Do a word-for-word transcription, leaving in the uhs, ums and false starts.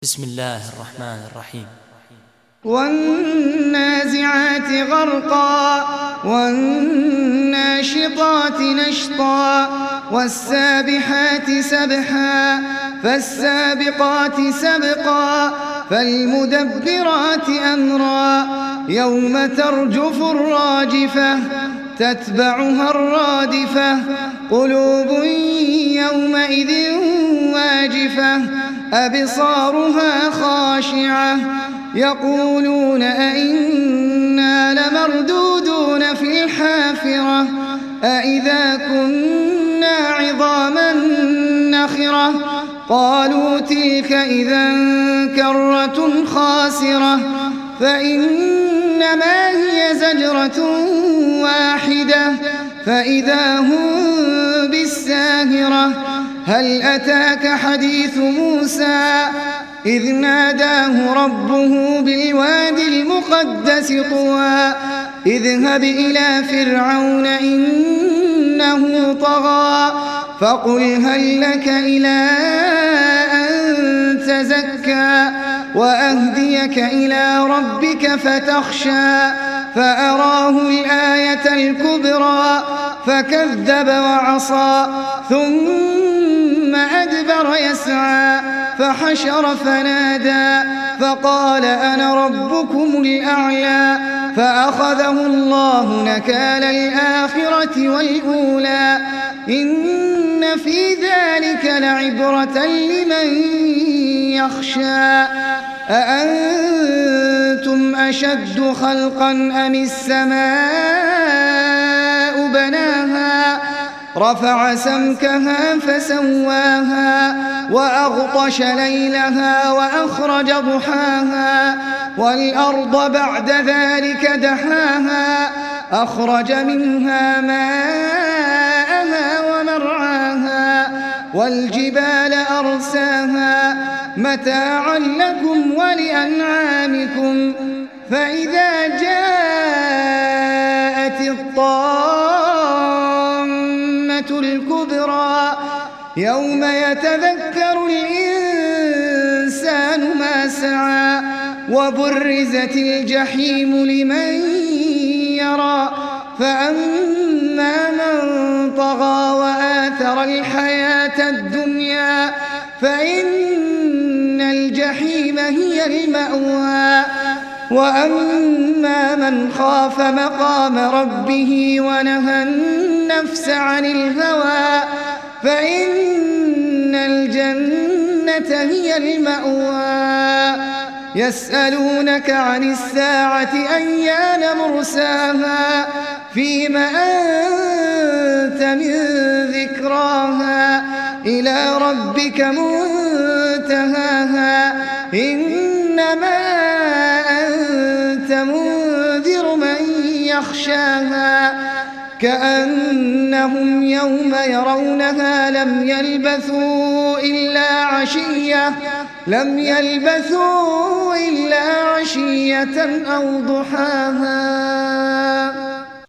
بسم الله الرحمن الرحيم. والنازعات غرقا والناشطات نشطا والسابحات سبحا فالسابقات سبقا فالمدبرات أمرا يوم ترجف الراجفة تتبعها الرادفة قلوب يومئذ واجفة أبصارها خاشعة يقولون أئنا لمردودون في الحافرة أئذا كنا عظاما نخرة قالوا تلك إذا كرة خاسرة فإنما هي زجرة واحدة فإذا هم بالساهرة هل أتاك حديث موسى إذ ناداه ربه بالوادي المقدس طوى اذهب إلى فرعون إنه طغى فقل هل لك إلى أن تزكى وأهديك إلى ربك فتخشى فأراه الآية الكبرى فكذب وعصى ثم أدبر يسعى فحشر فنادى فقال أنا ربكم الأعلى فأخذه الله نكال الآخرة والأولى إن في ذلك لعبرة لمن يخشى أأنتم أشد خلقا أم السماء بناها رفع سمكها فسواها وأغطش ليلها وأخرج ضحاها والأرض بعد ذلك دحاها أخرج منها ماءها ومرعاها والجبال أرساها متاعا لكم ولأنعامكم فإذا جاءت الطامة الكبرى يوم يتذكر الإنسان ما سعى وبرزت الجحيم لمن يرى فأما من طغى وآثر الحياة الدنيا فإن الجحيم هي المأوى وأما من خاف مقام ربه ونهى النفس عن الهوى فإن الجنة هي المأوى يسألونك عن الساعة أيان مرساها فيم أنت من ذكراها إلى ربك منتهاها إنما أنت منذر من يخشاها كأنهم يوم يرونها لم يلبثوا إلا عشية لم يلبثوا إلا عشية أو ضحاها.